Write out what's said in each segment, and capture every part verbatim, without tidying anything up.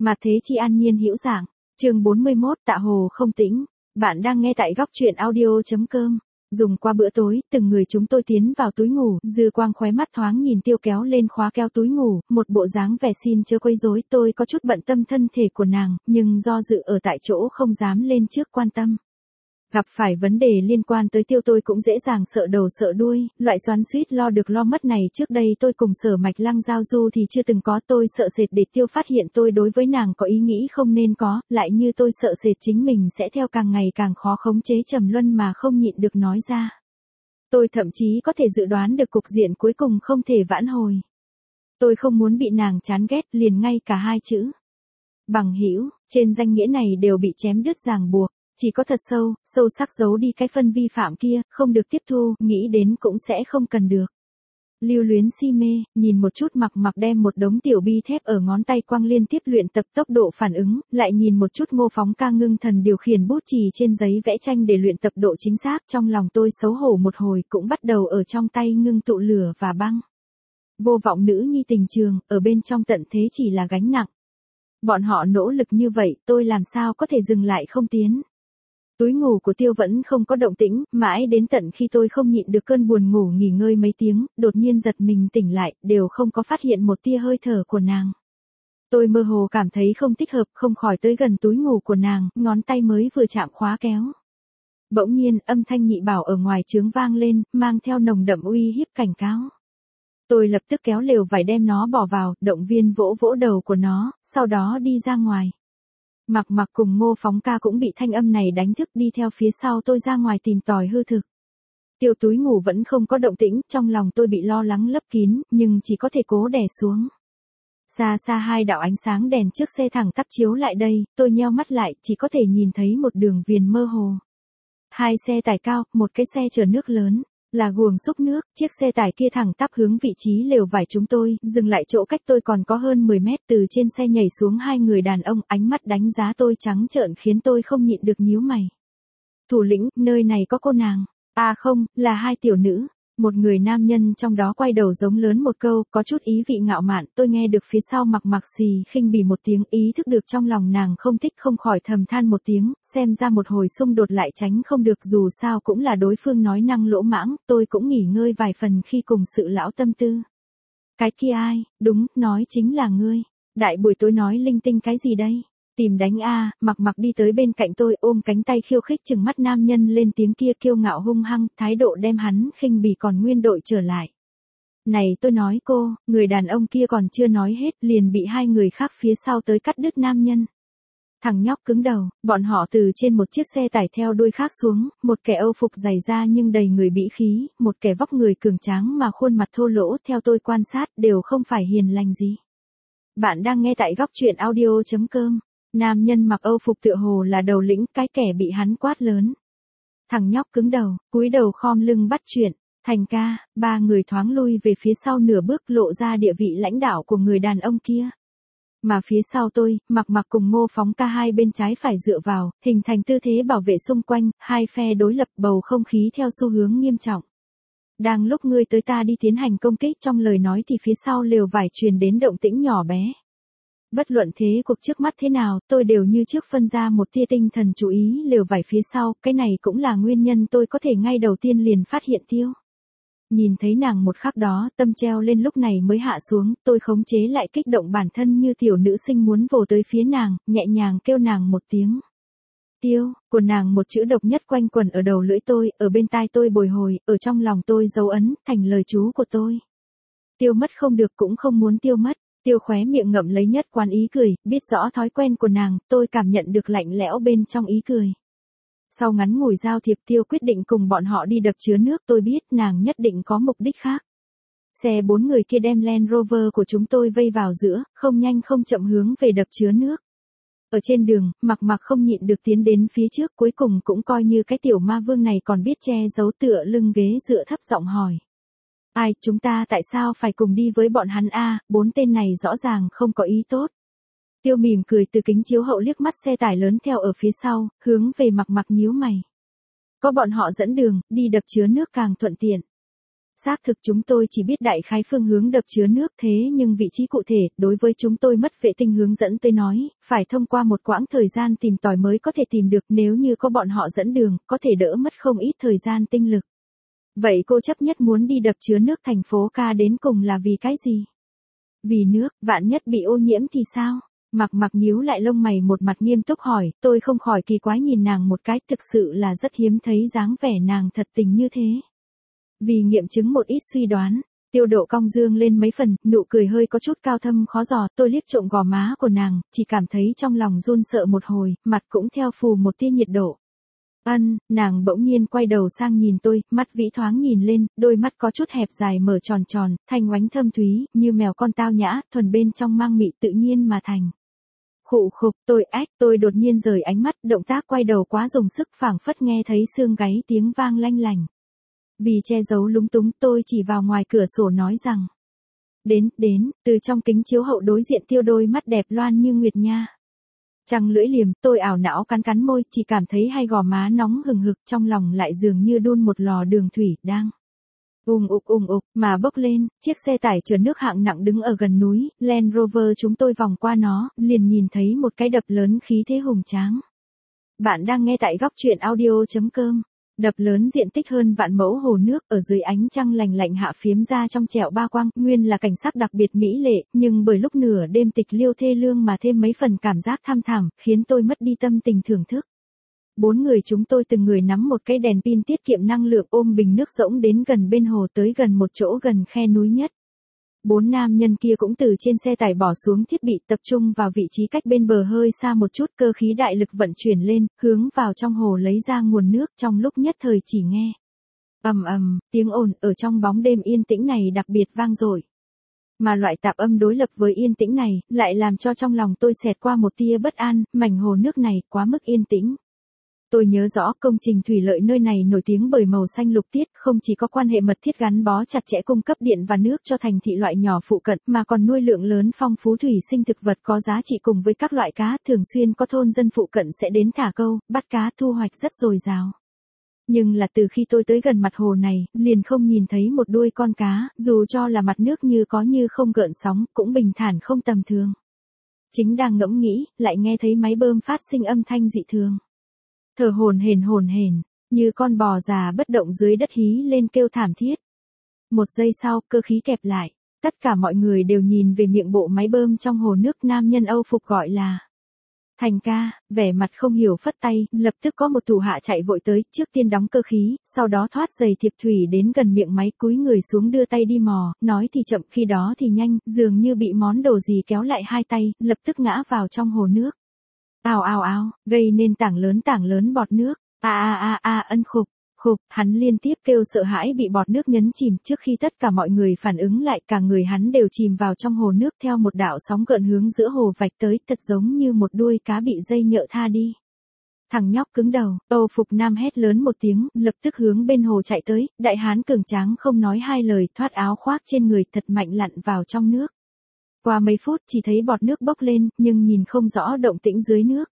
Mà thế chi an nhiên hữu giảng, chương bốn mươi mốt Tạ Hồ không tĩnh. Bạn đang nghe tại góc truyện audio.com. Dùng qua bữa tối, từng người chúng tôi tiến vào túi ngủ, dư quang khóe mắt thoáng nhìn Tiêu kéo lên khóa keo túi ngủ, một bộ dáng vẻ xin chớ quấy rối. Tôi có chút bận tâm thân thể của nàng, nhưng do dự ở tại chỗ không dám lên trước quan tâm. Gặp phải vấn đề liên quan tới Tiêu tôi cũng dễ dàng sợ đầu sợ đuôi, loại xoắn xuýt lo được lo mất này trước đây tôi cùng Sở Mạch Lăng giao du thì chưa từng có. Tôi sợ sệt để Tiêu phát hiện tôi đối với nàng có ý nghĩ không nên có, lại như tôi sợ sệt chính mình sẽ theo càng ngày càng khó khống chế trầm luân mà không nhịn được nói ra. Tôi thậm chí có thể dự đoán được cục diện cuối cùng không thể vãn hồi. Tôi không muốn bị nàng chán ghét, liền ngay cả hai chữ bằng hữu trên danh nghĩa này đều bị chém đứt ràng buộc. Chỉ có thật sâu, sâu sắc giấu đi cái phân vi phạm kia, không được tiếp thu, nghĩ đến cũng sẽ không cần được. Lưu luyến si mê, nhìn một chút Mặc Mặc đem một đống tiểu bi thép ở ngón tay quăng liên tiếp luyện tập tốc độ phản ứng, lại nhìn một chút Ngô Phóng ca ngưng thần điều khiển bút chì trên giấy vẽ tranh để luyện tập độ chính xác. Trong lòng tôi xấu hổ một hồi, cũng bắt đầu ở trong tay ngưng tụ lửa và băng. Vô vọng nữ nhi tình trường, ở bên trong tận thế chỉ là gánh nặng. Bọn họ nỗ lực như vậy, tôi làm sao có thể dừng lại không tiến. Túi ngủ của Tiêu vẫn không có động tĩnh, mãi đến tận khi tôi không nhịn được cơn buồn ngủ nghỉ ngơi mấy tiếng, đột nhiên giật mình tỉnh lại, đều không có phát hiện một tia hơi thở của nàng. Tôi mơ hồ cảm thấy không thích hợp, không khỏi tới gần túi ngủ của nàng, ngón tay mới vừa chạm khóa kéo. Bỗng nhiên, âm thanh nhị bảo ở ngoài trướng vang lên, mang theo nồng đậm uy hiếp cảnh cáo. Tôi lập tức kéo lều vải đem nó bỏ vào, động viên vỗ vỗ đầu của nó, sau đó đi ra ngoài. Mặc Mặc cùng Ngô Phóng ca cũng bị thanh âm này đánh thức, đi theo phía sau tôi ra ngoài tìm tòi hư thực. Tiêu túi ngủ vẫn không có động tĩnh, trong lòng tôi bị lo lắng lấp kín, nhưng chỉ có thể cố đè xuống. Xa xa hai đạo ánh sáng đèn trước xe thẳng tắp chiếu lại đây, tôi nheo mắt lại, chỉ có thể nhìn thấy một đường viền mơ hồ. Hai xe tải cao, một cái xe chở nước lớn. Là guồng xúc nước, chiếc xe tải kia thẳng tắp hướng vị trí lều vải chúng tôi, dừng lại chỗ cách tôi còn có hơn mười mét. Từ trên xe nhảy xuống hai người đàn ông, ánh mắt đánh giá tôi trắng trợn khiến tôi không nhịn được nhíu mày. Thủ lĩnh, nơi này có cô nàng. À không, là hai tiểu nữ. Một người nam nhân trong đó quay đầu giống lớn một câu, có chút ý vị ngạo mạn. Tôi nghe được phía sau Mặc Mặc xì khinh bỉ một tiếng, ý thức được trong lòng nàng không thích, không khỏi thầm than một tiếng, xem ra một hồi xung đột lại tránh không được, dù sao cũng là đối phương nói năng lỗ mãng, tôi cũng nghỉ ngơi vài phần khi cùng sự lão tâm tư. Cái kia ai, đúng, nói chính là ngươi. Đại buổi tối nói linh tinh cái gì đây? Tìm đánh a. À, Mặc Mặc đi tới bên cạnh tôi, ôm cánh tay khiêu khích chừng mắt nam nhân lên tiếng kia kiêu ngạo hung hăng, thái độ đem hắn khinh bỉ còn nguyên đội trở lại. Này tôi nói cô, người đàn ông kia còn chưa nói hết, liền bị hai người khác phía sau tới cắt đứt nam nhân. Thằng nhóc cứng đầu, bọn họ từ trên một chiếc xe tải theo đuôi khác xuống, một kẻ âu phục dày da nhưng đầy người bĩ khí, một kẻ vóc người cường tráng mà khuôn mặt thô lỗ, theo tôi quan sát đều không phải hiền lành gì. Bạn đang nghe tại góc truyện audio.com. Nam nhân mặc âu phục tựa hồ là đầu lĩnh, cái kẻ bị hắn quát lớn. Thằng nhóc cứng đầu, cúi đầu khom lưng bắt chuyện. Thành ca, ba người thoáng lui về phía sau nửa bước, lộ ra địa vị lãnh đạo của người đàn ông kia. Mà phía sau tôi, Mặc Mặc cùng Ngô Phóng ca hai bên trái phải dựa vào, hình thành tư thế bảo vệ xung quanh, hai phe đối lập, bầu không khí theo xu hướng nghiêm trọng. Đang lúc ngươi tới ta đi tiến hành công kích trong lời nói thì phía sau lều vải truyền đến động tĩnh nhỏ bé. Bất luận thế cuộc trước mắt thế nào, tôi đều như trước phân ra một tia tinh thần chú ý lều vải phía sau, cái này cũng là nguyên nhân tôi có thể ngay đầu tiên liền phát hiện Tiêu. Nhìn thấy nàng một khắc đó, tâm treo lên lúc này mới hạ xuống, tôi khống chế lại kích động bản thân như tiểu nữ sinh muốn vồ tới phía nàng, nhẹ nhàng kêu nàng một tiếng. Tiêu, của nàng một chữ độc nhất quanh quẩn ở đầu lưỡi tôi, ở bên tai tôi bồi hồi, ở trong lòng tôi dấu ấn, thành lời chú của tôi. Tiêu mất không được cũng không muốn tiêu mất. Tiêu khóe miệng ngậm lấy nhất quán ý cười, biết rõ thói quen của nàng, tôi cảm nhận được lạnh lẽo bên trong ý cười. Sau ngắn ngủi giao thiệp, Tiêu quyết định cùng bọn họ đi đập chứa nước, tôi biết nàng nhất định có mục đích khác. Xe bốn người kia đem Land Rover của chúng tôi vây vào giữa, không nhanh không chậm hướng về đập chứa nước. Ở trên đường, Mặc Mặc không nhịn được tiến đến phía trước, cuối cùng cũng coi như cái tiểu ma vương này còn biết che giấu, tựa lưng ghế dựa thấp giọng hỏi. Ai, chúng ta tại sao phải cùng đi với bọn hắn a? Bốn tên này rõ ràng không có ý tốt. Tiêu mỉm cười từ kính chiếu hậu liếc mắt xe tải lớn theo ở phía sau, hướng về Mặc Mặc nhíu mày. Có bọn họ dẫn đường, đi đập chứa nước càng thuận tiện. Xác thực chúng tôi chỉ biết đại khái phương hướng đập chứa nước thế nhưng vị trí cụ thể, đối với chúng tôi mất vệ tinh hướng dẫn tới nói, phải thông qua một quãng thời gian tìm tòi mới có thể tìm được, nếu như có bọn họ dẫn đường, có thể đỡ mất không ít thời gian tinh lực. Vậy cô chấp nhất muốn đi đập chứa nước thành phố ca đến cùng là vì cái gì? Vì nước, vạn nhất bị ô nhiễm thì sao? Mặc Mặc nhíu lại lông mày một mặt nghiêm túc hỏi, tôi không khỏi kỳ quái nhìn nàng một cái, thực sự là rất hiếm thấy dáng vẻ nàng thật tình như thế. Vì nghiệm chứng một ít suy đoán, Tiêu Độ cong dương lên mấy phần, nụ cười hơi có chút cao thâm khó dò, tôi liếc trộm gò má của nàng, chỉ cảm thấy trong lòng run sợ một hồi, mặt cũng theo phù một tia nhiệt độ. Ân, nàng bỗng nhiên quay đầu sang nhìn tôi, mắt vĩ thoáng nhìn lên, đôi mắt có chút hẹp dài mở tròn tròn, thanh oánh thâm thúy, như mèo con tao nhã, thuần bên trong mang mị tự nhiên mà thành. Khụ khục, tôi ách, tôi đột nhiên rời ánh mắt, động tác quay đầu quá dùng sức, phảng phất nghe thấy xương gáy tiếng vang lanh lành. Vì che giấu lúng túng, tôi chỉ vào ngoài cửa sổ nói rằng. Đến, đến, từ trong kính chiếu hậu đối diện Tiêu đôi mắt đẹp loan như nguyệt nha. Trăng lưỡi liềm, tôi ảo não cắn cắn môi, chỉ cảm thấy hai gò má nóng hừng hực, trong lòng lại dường như đun một lò đường thủy, đang ùng ục ùng ục, mà bốc lên. Chiếc xe tải chở nước hạng nặng đứng ở gần núi, Land Rover chúng tôi vòng qua nó, liền nhìn thấy một cái đập lớn khí thế hùng tráng. Bạn đang nghe tại góc truyện audio chấm com. Đập lớn diện tích hơn vạn mẫu hồ nước, ở dưới ánh trăng lành lạnh hạ phiếm ra trong trẻo ba quang, nguyên là cảnh sắc đặc biệt mỹ lệ, nhưng bởi lúc nửa đêm tịch liêu thê lương mà thêm mấy phần cảm giác tham thảm, khiến tôi mất đi tâm tình thưởng thức. Bốn người chúng tôi từng người nắm một cái đèn pin tiết kiệm năng lượng, ôm bình nước rỗng đến gần bên hồ, tới gần một chỗ gần khe núi nhất. Bốn nam nhân kia cũng từ trên xe tải bỏ xuống thiết bị, tập trung vào vị trí cách bên bờ hơi xa một chút, cơ khí đại lực vận chuyển lên, hướng vào trong hồ lấy ra nguồn nước, trong lúc nhất thời chỉ nghe ầm ầm, tiếng ồn ở trong bóng đêm yên tĩnh này đặc biệt vang dội. Mà loại tạp âm đối lập với yên tĩnh này, lại làm cho trong lòng tôi xẹt qua một tia bất an, mảnh hồ nước này quá mức yên tĩnh. Tôi nhớ rõ công trình thủy lợi nơi này nổi tiếng bởi màu xanh lục tiết, không chỉ có quan hệ mật thiết gắn bó chặt chẽ cung cấp điện và nước cho thành thị loại nhỏ phụ cận, mà còn nuôi lượng lớn phong phú thủy sinh thực vật có giá trị cùng với các loại cá, thường xuyên có thôn dân phụ cận sẽ đến thả câu, bắt cá, thu hoạch rất dồi dào. Nhưng là từ khi tôi tới gần mặt hồ này, liền không nhìn thấy một đuôi con cá, dù cho là mặt nước như có như không gợn sóng, cũng bình thản không tầm thường. Chính đang ngẫm nghĩ, lại nghe thấy máy bơm phát sinh âm thanh dị thường. Thở hổn hển hổn hển, như con bò già bất động dưới đất hí lên kêu thảm thiết. Một giây sau, cơ khí kẹp lại, tất cả mọi người đều nhìn về miệng bộ máy bơm trong hồ nước, nam nhân Âu phục gọi là Thành ca, vẻ mặt không hiểu phất tay, lập tức có một thủ hạ chạy vội tới, trước tiên đóng cơ khí, sau đó thoát giày thiệp thủy đến gần miệng máy, cúi người xuống đưa tay đi mò, nói thì chậm, khi đó thì nhanh, dường như bị món đồ gì kéo lại hai tay, lập tức ngã vào trong hồ nước. Ào ào ào, gây nên tảng lớn tảng lớn bọt nước. A a a a ân khục, khục, hắn liên tiếp kêu sợ hãi bị bọt nước nhấn chìm, trước khi tất cả mọi người phản ứng lại, cả người hắn đều chìm vào trong hồ nước theo một đạo sóng gợn hướng giữa hồ vạch tới, thật giống như một đuôi cá bị dây nhợ tha đi. Thằng nhóc cứng đầu, Âu phục nam hét lớn một tiếng, lập tức hướng bên hồ chạy tới, đại hán cường tráng không nói hai lời, thoát áo khoác trên người thật mạnh lặn vào trong nước. Qua mấy phút chỉ thấy bọt nước bốc lên, nhưng nhìn không rõ động tĩnh dưới nước.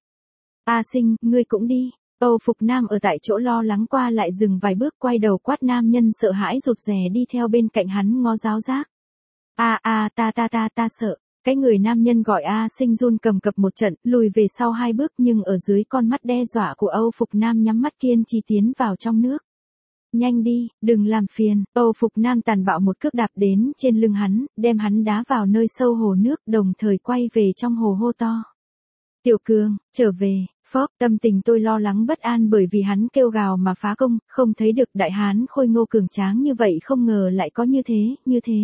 A Sinh, ngươi cũng đi. Âu phục nam ở tại chỗ lo lắng qua lại dừng vài bước, quay đầu quát nam nhân sợ hãi rụt rè đi theo bên cạnh hắn ngó giáo giác. A a ta ta ta ta sợ. Cái người nam nhân gọi A Sinh run cầm cập một trận, lùi về sau hai bước, nhưng ở dưới con mắt đe dọa của Âu phục nam nhắm mắt kiên trì tiến vào trong nước. Nhanh đi, đừng làm phiền. Âu phục nam tàn bạo một cước đạp đến trên lưng hắn, đem hắn đá vào nơi sâu hồ nước, đồng thời quay về trong hồ hô to. Tiểu Cường, trở về. Phóp, tâm tình tôi lo lắng bất an bởi vì hắn kêu gào mà phá công, không thấy được đại hán khôi ngô cường tráng như vậy, không ngờ lại có như thế, như thế.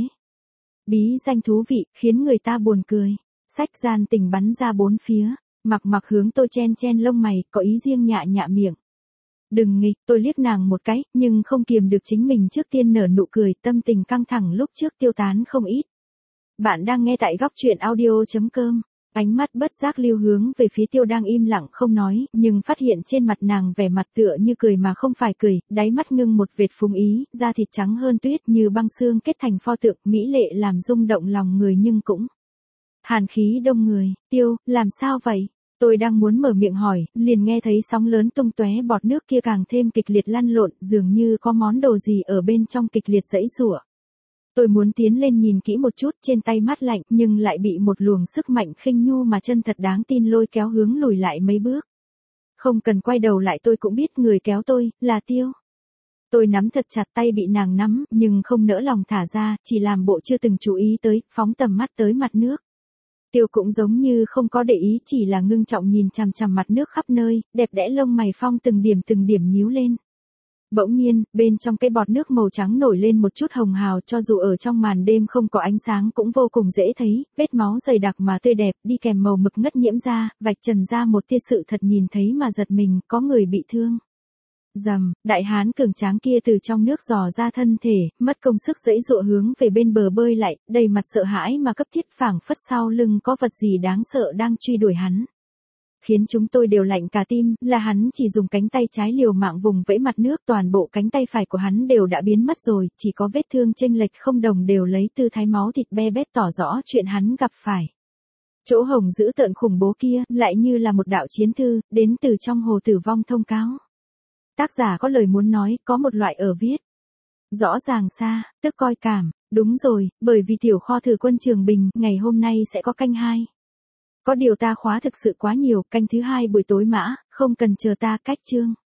Bí danh thú vị, khiến người ta buồn cười. Sách gian tình bắn ra bốn phía, Mặc Mặc hướng tôi chen chen lông mày, có ý riêng nhạ nhạ miệng. Đừng nghịch, tôi liếc nàng một cái, nhưng không kiềm được chính mình, trước tiên nở nụ cười, tâm tình căng thẳng lúc trước tiêu tán không ít. Bạn đang nghe tại góc truyện audio chấm com. Ánh mắt bất giác lưu hướng về phía Tiêu đang im lặng không nói, nhưng phát hiện trên mặt nàng vẻ mặt tựa như cười mà không phải cười, đáy mắt ngưng một vệt phúng ý, da thịt trắng hơn tuyết như băng xương kết thành pho tượng, mỹ lệ làm rung động lòng người nhưng cũng hàn khí đông người. Tiêu, làm sao vậy? Tôi đang muốn mở miệng hỏi, liền nghe thấy sóng lớn tung tóe bọt nước kia càng thêm kịch liệt lăn lộn, dường như có món đồ gì ở bên trong kịch liệt giãy giụa. Tôi muốn tiến lên nhìn kỹ một chút, trên tay mát lạnh, nhưng lại bị một luồng sức mạnh khinh nhu mà chân thật đáng tin lôi kéo hướng lùi lại mấy bước. Không cần quay đầu lại tôi cũng biết người kéo tôi, là Tiêu. Tôi nắm thật chặt tay bị nàng nắm, nhưng không nỡ lòng thả ra, chỉ làm bộ chưa từng chú ý tới, phóng tầm mắt tới mặt nước. Tiêu cũng giống như không có để ý, chỉ là ngưng trọng nhìn chằm chằm mặt nước khắp nơi, đẹp đẽ lông mày phong từng điểm từng điểm nhíu lên. Bỗng nhiên, bên trong cái bọt nước màu trắng nổi lên một chút hồng hào, cho dù ở trong màn đêm không có ánh sáng cũng vô cùng dễ thấy, vết máu dày đặc mà tươi đẹp, đi kèm màu mực ngất nhiễm ra, vạch trần ra một tia sự thật nhìn thấy mà giật mình, có người bị thương. Rầm, đại hán cường tráng kia từ trong nước dò ra thân thể, mất công sức giãy giụa hướng về bên bờ bơi lại, đầy mặt sợ hãi mà cấp thiết, phảng phất sau lưng có vật gì đáng sợ đang truy đuổi hắn. Khiến chúng tôi đều lạnh cả tim, là hắn chỉ dùng cánh tay trái liều mạng vùng vẫy mặt nước, toàn bộ cánh tay phải của hắn đều đã biến mất rồi, chỉ có vết thương chênh lệch không đồng đều lấy tư thái máu thịt be bét tỏ rõ chuyện hắn gặp phải. Chỗ hồng dữ tợn khủng bố kia, lại như là một đạo chiến thư, đến từ trong hồ tử vong thông cáo. Tác giả có lời muốn nói, có một loại ở viết. Rõ ràng xa, tức coi cảm, đúng rồi, bởi vì tiểu kho thử quân Trường Bình, ngày hôm nay sẽ có canh hai. Có điều ta khóa thực sự quá nhiều, canh thứ hai buổi tối mã, không cần chờ ta cách chương.